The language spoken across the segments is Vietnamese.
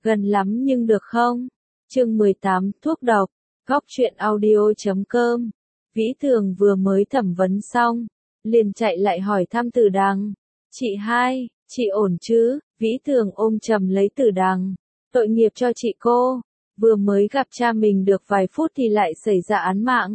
Gần lắm nhưng được không? Chương 18, thuốc độc. Góc truyện audio.com. Vĩ Thường vừa mới thẩm vấn xong, liền chạy lại hỏi thăm Tử Đằng. Chị hai, chị ổn chứ? Vĩ Thường ôm chầm lấy Tử Đằng. Tội nghiệp cho chị cô, vừa mới gặp cha mình được vài phút thì lại xảy ra án mạng.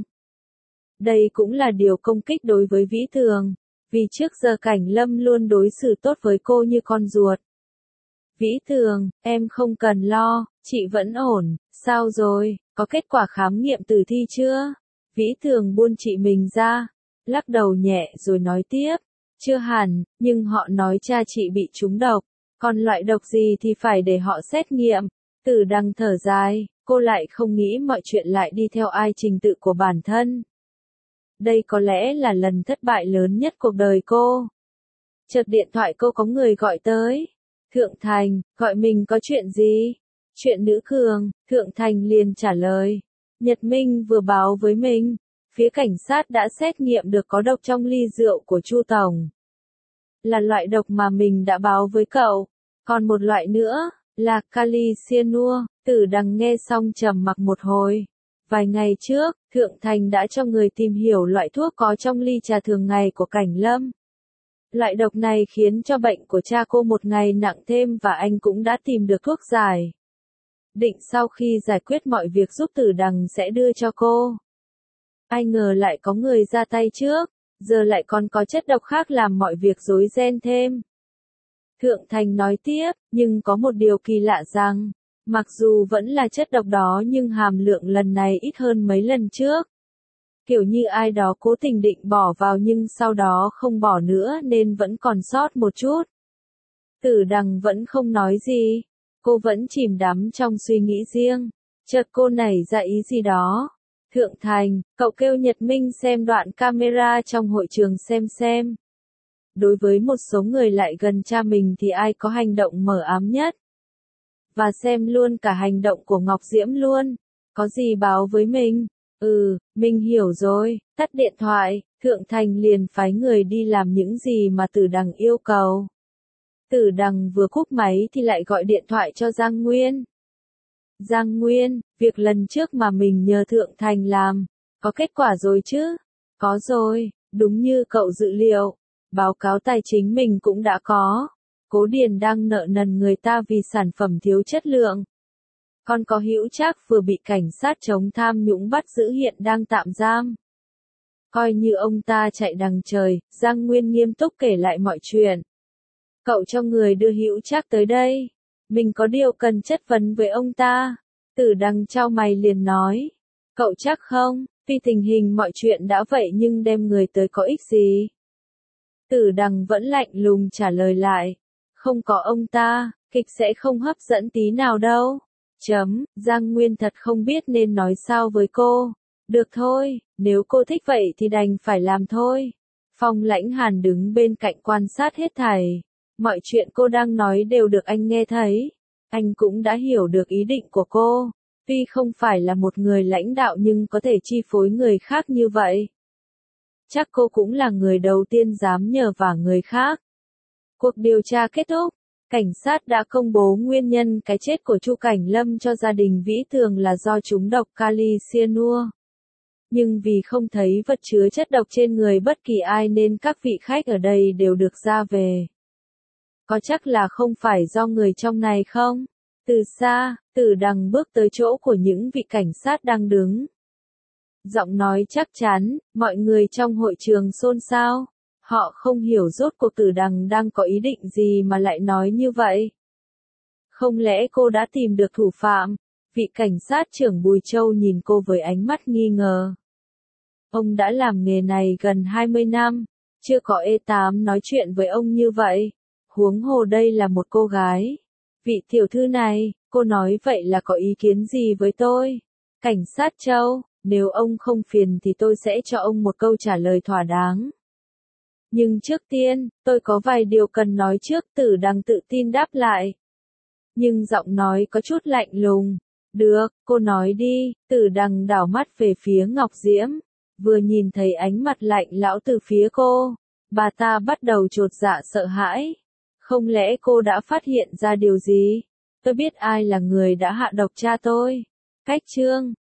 Đây cũng là điều công kích đối với Vĩ Thường, vì trước giờ Cảnh Lâm luôn đối xử tốt với cô như con ruột. Vĩ Thường, em không cần lo, chị vẫn ổn, sao rồi, có kết quả khám nghiệm tử thi chưa? Vĩ Thường buông chị mình ra, lắc đầu nhẹ rồi nói tiếp, chưa hẳn, nhưng họ nói cha chị bị trúng độc, còn loại độc gì thì phải để họ xét nghiệm. Tử Đằng thở dài, cô lại không nghĩ mọi chuyện lại đi theo ai trình tự của bản thân. Đây có lẽ là lần thất bại lớn nhất cuộc đời cô. Chợt điện thoại cô có người gọi tới. Thượng Thành, gọi mình có chuyện gì? Chuyện nữ cường, Thượng Thành liền trả lời. Nhật Minh vừa báo với mình, phía cảnh sát đã xét nghiệm được có độc trong ly rượu của Chu Tổng. Là loại độc mà mình đã báo với cậu. Còn một loại nữa, là kali cyanua. Tử Đằng nghe xong trầm mặc một hồi. Vài ngày trước, Thượng Thành đã cho người tìm hiểu loại thuốc có trong ly trà thường ngày của Cảnh Lâm. Loại độc này khiến cho bệnh của cha cô một ngày nặng thêm và anh cũng đã tìm được thuốc giải. Định sau khi giải quyết mọi việc giúp Tử Đằng sẽ đưa cho cô. Ai ngờ lại có người ra tay trước, giờ lại còn có chất độc khác làm mọi việc rối ren thêm. Thượng Thành nói tiếp, nhưng có một điều kỳ lạ rằng, mặc dù vẫn là chất độc đó nhưng hàm lượng lần này ít hơn mấy lần trước. Kiểu như ai đó cố tình định bỏ vào nhưng sau đó không bỏ nữa nên vẫn còn sót một chút. Tử Đằng vẫn không nói gì. Cô vẫn chìm đắm trong suy nghĩ riêng. Chợt cô nảy ra ý gì đó. Thượng Thành, cậu kêu Nhật Minh xem đoạn camera trong hội trường xem. Đối với một số người lại gần cha mình thì ai có hành động mờ ám nhất. Và xem luôn cả hành động của Ngọc Diễm luôn. Có gì báo với mình? Mình hiểu rồi, tắt điện thoại, Thượng Thành liền phái người đi làm những gì mà Tử Đằng yêu cầu. Tử Đằng vừa cúp máy thì lại gọi điện thoại cho Giang Nguyên. Giang Nguyên, việc lần trước mà mình nhờ Thượng Thành làm, có kết quả rồi chứ? Có rồi, đúng như cậu dự liệu, báo cáo tài chính mình cũng đã có. Cố Điền đang nợ nần người ta vì sản phẩm thiếu chất lượng. Còn có Hữu Trác vừa bị cảnh sát chống tham nhũng bắt giữ hiện đang tạm giam. Coi như ông ta chạy đằng trời, Giang Nguyên nghiêm túc kể lại mọi chuyện. Cậu cho người đưa Hữu Trác tới đây. Mình có điều cần chất vấn với ông ta. Tử Đằng chau mày liền nói. Cậu chắc không, vì tình hình mọi chuyện đã vậy nhưng đem người tới có ích gì? Tử Đằng vẫn lạnh lùng trả lời lại. Không có ông ta, kịch sẽ không hấp dẫn tí nào đâu. Giang Nguyên thật không biết nên nói sao với cô. Được thôi, nếu cô thích vậy thì đành phải làm thôi. Phong Lãnh Hàn đứng bên cạnh quan sát hết thảy. Mọi chuyện cô đang nói đều được anh nghe thấy. Anh cũng đã hiểu được ý định của cô. Tuy không phải là một người lãnh đạo nhưng có thể chi phối người khác như vậy. Chắc cô cũng là người đầu tiên dám nhờ vả người khác. Cuộc điều tra kết thúc. Cảnh sát đã công bố nguyên nhân cái chết của Chu Cảnh Lâm cho gia đình Vĩ Thường là do trúng độc kali cyanua. Nhưng vì không thấy vật chứa chất độc trên người bất kỳ ai nên các vị khách ở đây đều được ra về. Có chắc là không phải do người trong này không? Từ xa, Tử Đằng bước tới chỗ của những vị cảnh sát đang đứng. Giọng nói chắc chắn, mọi người trong hội trường xôn xao. Họ không hiểu rốt cuộc Tử Đằng đang có ý định gì mà lại nói như vậy. Không lẽ cô đã tìm được thủ phạm? Vị cảnh sát trưởng Bùi Châu nhìn cô với ánh mắt nghi ngờ. Ông đã làm nghề này gần 20 năm, chưa có E8 nói chuyện với ông như vậy. Huống hồ đây là một cô gái. Vị tiểu thư này, cô nói vậy là có ý kiến gì với tôi? Cảnh sát Châu, nếu ông không phiền thì tôi sẽ cho ông một câu trả lời thỏa đáng. Nhưng trước tiên, tôi có vài điều cần nói trước. Tử Đằng tự tin đáp lại. Nhưng giọng nói có chút lạnh lùng. Được, cô nói đi. Tử Đằng đảo mắt về phía Ngọc Diễm. Vừa nhìn thấy ánh mặt lạnh lão từ phía cô, bà ta bắt đầu chột dạ sợ hãi. Không lẽ cô đã phát hiện ra điều gì? Tôi biết ai là người đã hạ độc cha tôi. Cách chương